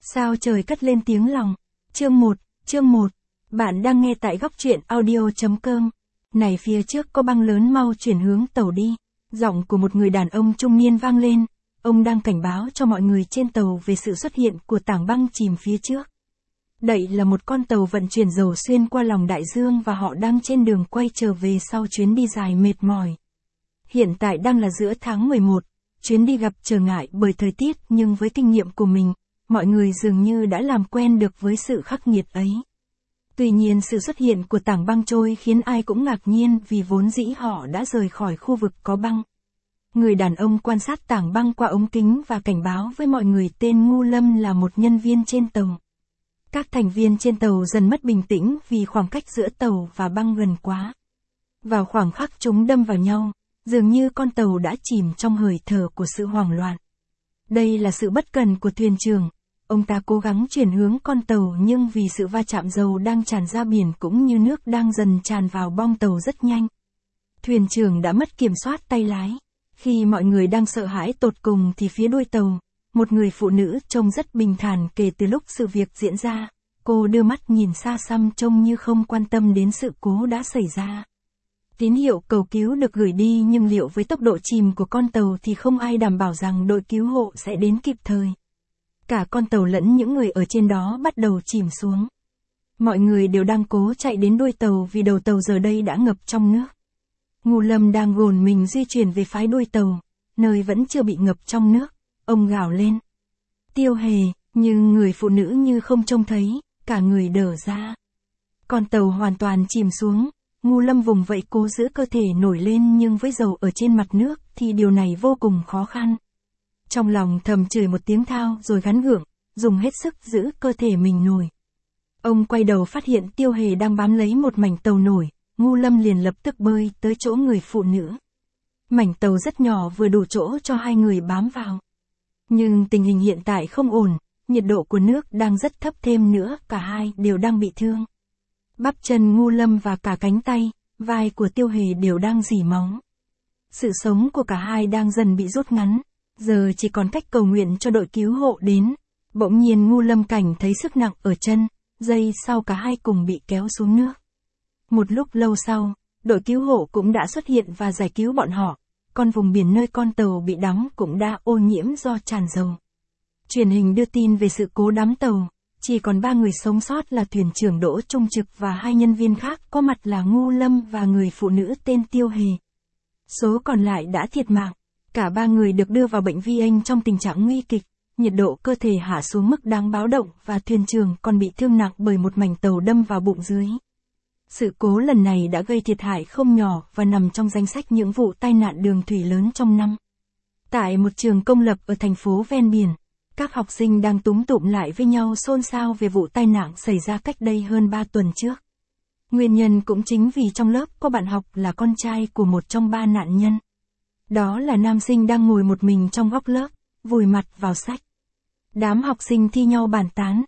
Sao trời cất lên tiếng lòng. Chương 1. Bạn đang nghe tại góc truyện audio.com. Này phía trước có băng lớn, mau chuyển hướng tàu đi. Giọng của một người đàn ông trung niên vang lên. Ông đang cảnh báo cho mọi người trên tàu về sự xuất hiện của tảng băng chìm phía trước. Đây là một con tàu vận chuyển dầu xuyên qua lòng đại dương và họ đang trên đường quay trở về sau chuyến đi dài mệt mỏi. Hiện tại đang là giữa tháng 11, chuyến đi gặp trở ngại bởi thời tiết, nhưng với kinh nghiệm của mình, mọi người dường như đã làm quen được với sự khắc nghiệt ấy. Tuy nhiên sự xuất hiện của tảng băng trôi khiến ai cũng ngạc nhiên vì vốn dĩ họ đã rời khỏi khu vực có băng. Người đàn ông quan sát tảng băng qua ống kính và cảnh báo với mọi người tên Ngô Lâm là một nhân viên trên tàu. Các thành viên trên tàu dần mất bình tĩnh vì khoảng cách giữa tàu và băng gần quá. Vào khoảng khắc chúng đâm vào nhau, dường như con tàu đã chìm trong hơi thở của sự hoảng loạn. Đây là sự bất cần của thuyền trưởng. Ông ta cố gắng chuyển hướng con tàu nhưng vì sự va chạm dầu đang tràn ra biển cũng như nước đang dần tràn vào bong tàu rất nhanh. Thuyền trưởng đã mất kiểm soát tay lái. Khi mọi người đang sợ hãi tột cùng thì phía đuôi tàu, một người phụ nữ trông rất bình thản kể từ lúc sự việc diễn ra. Cô đưa mắt nhìn xa xăm trông như không quan tâm đến sự cố đã xảy ra. Tín hiệu cầu cứu được gửi đi nhưng liệu với tốc độ chìm của con tàu thì không ai đảm bảo rằng đội cứu hộ sẽ đến kịp thời. Cả con tàu lẫn những người ở trên đó bắt đầu chìm xuống. Mọi người đều đang cố chạy đến đuôi tàu vì đầu tàu giờ đây đã ngập trong nước. Ngô Lâm đang gồn mình di chuyển về phía đuôi tàu, nơi vẫn chưa bị ngập trong nước. Ông gào lên. Tiêu Hề, nhưng người phụ nữ như không trông thấy, cả người đờ ra. Con tàu hoàn toàn chìm xuống. Ngô Lâm vùng vẫy cố giữ cơ thể nổi lên nhưng với dầu ở trên mặt nước thì điều này vô cùng khó khăn. Trong lòng thầm chửi một tiếng thao rồi gắng gượng, dùng hết sức giữ cơ thể mình nổi. Ông quay đầu phát hiện Tiêu Hề đang bám lấy một mảnh tàu nổi, Ngô Lâm liền lập tức bơi tới chỗ người phụ nữ. Mảnh tàu rất nhỏ vừa đủ chỗ cho hai người bám vào. Nhưng tình hình hiện tại không ổn, nhiệt độ của nước đang rất thấp, thêm nữa cả hai đều đang bị thương. Bắp chân Ngô Lâm và cả cánh tay, vai của Tiêu Hề đều đang rỉ máu. Sự sống của cả hai đang dần bị rút ngắn, giờ chỉ còn cách cầu nguyện cho đội cứu hộ đến. Bỗng nhiên Ngô Lâm cảm thấy sức nặng ở chân, giây sau cả hai cùng bị kéo xuống nước. Một lúc lâu sau, đội cứu hộ cũng đã xuất hiện và giải cứu bọn họ. Con vùng biển nơi con tàu bị đắm cũng đã ô nhiễm do tràn dầu. Truyền hình đưa tin về sự cố đắm tàu. Chỉ còn 3 người sống sót là thuyền trưởng Đỗ Trung Trực và 2 nhân viên khác có mặt là Ngô Lâm và người phụ nữ tên Tiêu Hề. Số còn lại đã thiệt mạng. Cả 3 người được đưa vào bệnh viện trong tình trạng nguy kịch, nhiệt độ cơ thể hạ xuống mức đáng báo động và thuyền trưởng còn bị thương nặng bởi một mảnh tàu đâm vào bụng dưới. Sự cố lần này đã gây thiệt hại không nhỏ và nằm trong danh sách những vụ tai nạn đường thủy lớn trong năm. Tại một trường công lập ở thành phố ven biển, các học sinh đang túm tụm lại với nhau xôn xao về vụ tai nạn xảy ra cách đây hơn 3 tuần trước. Nguyên nhân cũng chính vì trong lớp có bạn học là con trai của một trong 3 nạn nhân. Đó là nam sinh đang ngồi một mình trong góc lớp, vùi mặt vào sách. Đám học sinh thi nhau bàn tán.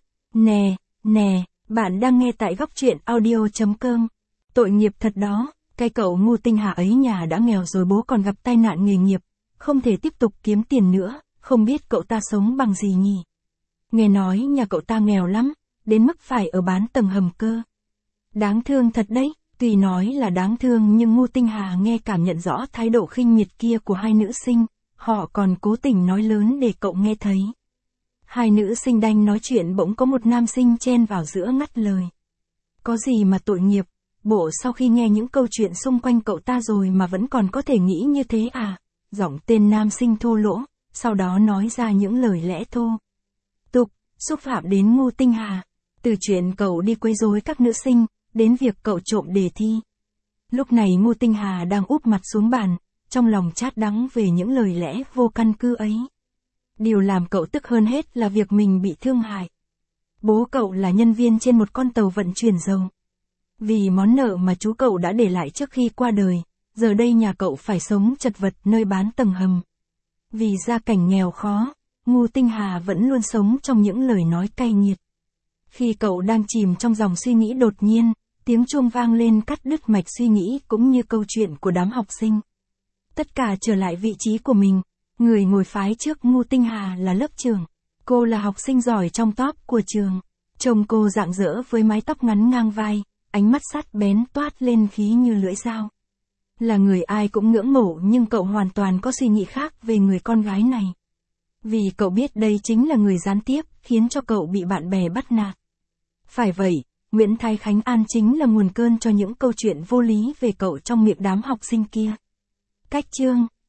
Nè, bạn đang nghe tại góc truyện audio.com. Tội nghiệp thật đó, cái cậu Ngô Tinh Hà ấy nhà đã nghèo rồi bố còn gặp tai nạn nghề nghiệp, không thể tiếp tục kiếm tiền nữa. Không biết cậu ta sống bằng gì nhỉ? Nghe nói nhà cậu ta nghèo lắm, đến mức phải ở bán tầng hầm cơ. Đáng thương thật đấy, tuy nói là đáng thương nhưng Ngô Tinh Hà nghe cảm nhận rõ thái độ khinh miệt kia của hai nữ sinh, họ còn cố tình nói lớn để cậu nghe thấy. Hai nữ sinh đang nói chuyện bỗng có một nam sinh chen vào giữa ngắt lời. Có gì mà tội nghiệp, bộ sau khi nghe những câu chuyện xung quanh cậu ta rồi mà vẫn còn có thể nghĩ như thế à? Giọng tên nam sinh thô lỗ. Sau đó nói ra những lời lẽ thô tục, xúc phạm đến Ngô Tinh Hà. Từ chuyện cậu đi quấy rối các nữ sinh, đến việc cậu trộm đề thi. Lúc này Ngô Tinh Hà đang úp mặt xuống bàn, trong lòng chát đắng về những lời lẽ vô căn cứ ấy. Điều làm cậu tức hơn hết là việc mình bị thương hại. Bố cậu là nhân viên trên một con tàu vận chuyển dầu. Vì món nợ mà chú cậu đã để lại trước khi qua đời, giờ đây nhà cậu phải sống chật vật nơi bán tầng hầm. Vì gia cảnh nghèo khó, Ngô Tinh Hà vẫn luôn sống trong những lời nói cay nghiệt. Khi cậu đang chìm trong dòng suy nghĩ đột nhiên, tiếng chuông vang lên cắt đứt mạch suy nghĩ cũng như câu chuyện của đám học sinh. Tất cả trở lại vị trí của mình, người ngồi phái trước Ngô Tinh Hà là lớp trưởng. Cô là học sinh giỏi trong top của trường. Trông cô rạng rỡ với mái tóc ngắn ngang vai, ánh mắt sắc bén toát lên khí như lưỡi dao. Là người ai cũng ngưỡng mộ nhưng cậu hoàn toàn có suy nghĩ khác về người con gái này. Vì cậu biết đây chính là người gián tiếp, khiến cho cậu bị bạn bè bắt nạt. Phải vậy, Nguyễn Thái Khánh An chính là nguồn cơn cho những câu chuyện vô lý về cậu trong miệng đám học sinh kia. Cách chương